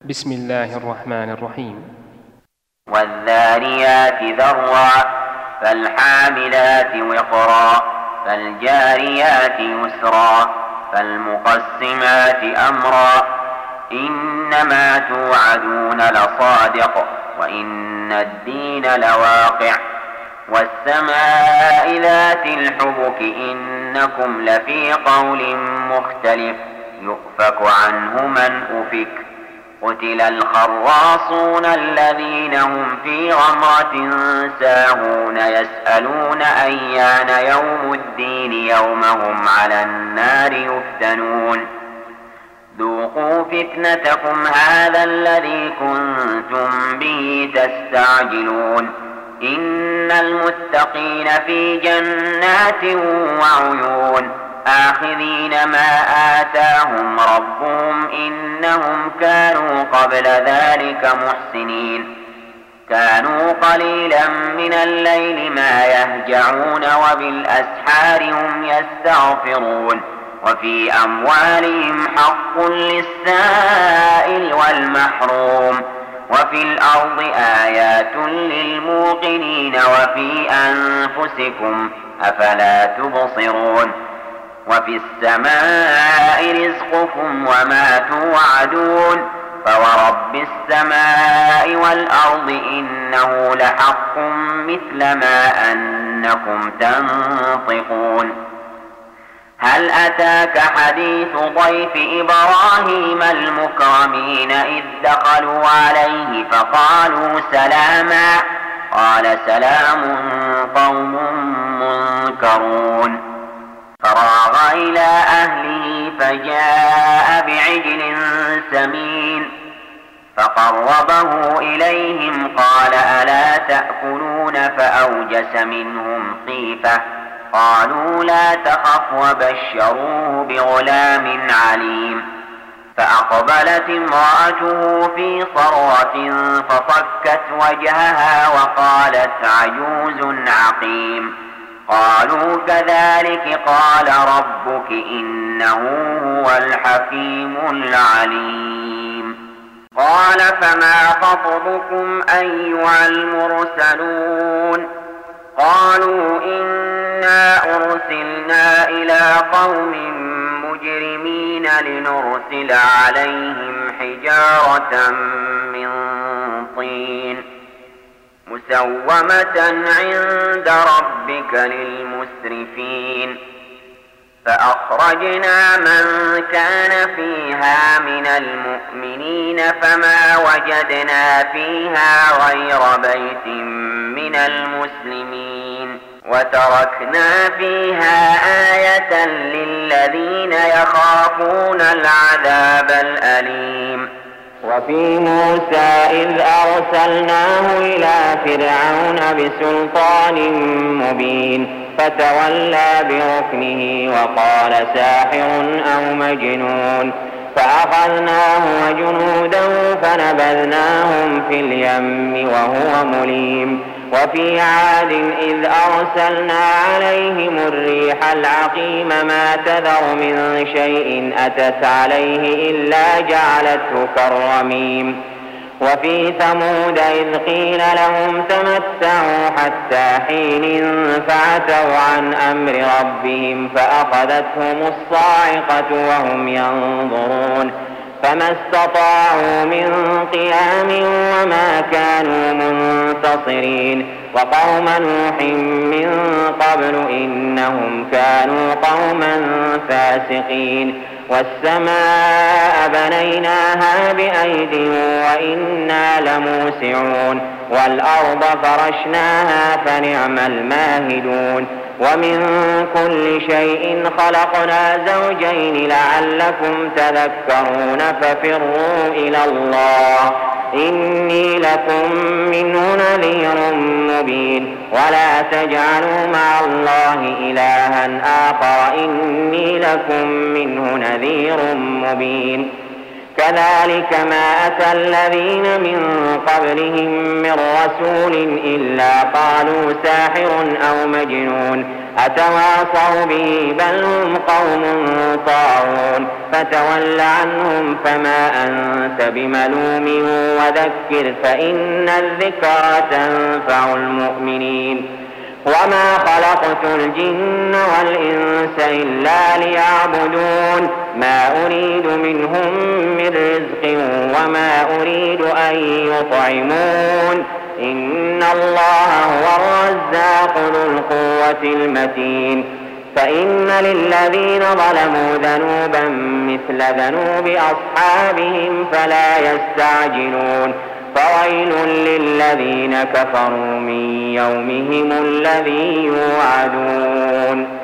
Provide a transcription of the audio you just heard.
بسم الله الرحمن الرحيم. والذاريات ذروا فالحاملات وقرا فالجاريات يسرا فالمقسمات أمرا إنما توعدون لصادق وإن الدين لواقع والسماء ذات الحبك إنكم لفي قول مختلف يؤفك عنه من أفك قتل الخراصون الذين هم في غمرة ساهون يسألون أيان يوم الدين يوم هم على النار يفتنون ذوقوا فتنتكم هذا الذي كنتم به تستعجلون إن المتقين في جنات وعيون آخذين ما آتاهم ربهم إنهم كانوا قبل ذلك محسنين كانوا قليلا من الليل ما يهجعون وبالأسحار هم يستغفرون وفي أموالهم حق للسائل والمحروم وفي الأرض آيات للموقنين وفي أنفسكم أفلا تبصرون وفي السماء رزقكم وما توعدون فورب السماء والأرض إنه لحق مثل ما أنكم تنطقون هل أتاك حديث ضيف إبراهيم المكرمين إذ دخلوا عليه فقالوا سلاما قال سلام قوم منكرون فراغ إلى أهله فجاء بعجل سمين فقربه إليهم قال ألا تأكلون فأوجس منهم خيفة قالوا لا تخف وبشروه بغلام عليم فأقبلت امرأته في صرة فصكت وجهها وقالت عجوز عقيم قالوا كذلك قال ربك إنه هو الحكيم العليم قال فما خطبكم أيها المرسلون قالوا إنا أرسلنا إلى قوم مجرمين لنرسل عليهم حجارة من طين مسومة عند ربك للمسرفين فأخرجنا من كان فيها من المؤمنين فما وجدنا فيها غير بيت من المسلمين وتركنا فيها آية للذين يخافون العذاب الأليم وفي موسى إذ أرسلناه إلى فرعون بسلطان مبين فتولى بركنه وقال ساحر أو مجنون فأخذناه وجنوده فنبذناهم في اليم وهو مليم وفي عاد إذ أرسلنا عليهم الريح العقيم ما تذر من شيء أتت عليه إلا جعلته كالرميم وفي ثمود إذ قيل لهم تمتعوا حتى حين فعتوا عن أمر ربهم فأخذتهم الصاعقة وهم ينظرون فما استطاعوا من قيام وما كانوا منتصرين وقوم نوح من قبل إنهم كانوا قوما فاسقين والسماء بنيناها بأيد وإنا لموسعون والأرض فرشناها فنعم الماهدون ومن كل شيء خلقنا زوجين لعلكم تذكرون ففروا إلى الله إني لكم منه نذير مبين ولا تجعلوا مع الله إلها آخر إني لكم منه نذير مبين كذلك ما أتى الذين من قبلهم من رسول إلا قالوا ساحر أو مجنون أتواصوا به بل هم قوم طاغون فتول عنهم فما أنت بملوم وذكر فإن الذكرى تنفع المؤمنين وما خلقت الجن والإنس إلا ليعبدون ما أريد منهم من رزق وما أريد أن يطعمون إن الله هو الرزاق ذو القوة المتين فإن للذين ظلموا ذنوبا مثل ذنوب أصحابهم فلا يستعجلون فويل للذين كفروا من يومهم الذي يوعدون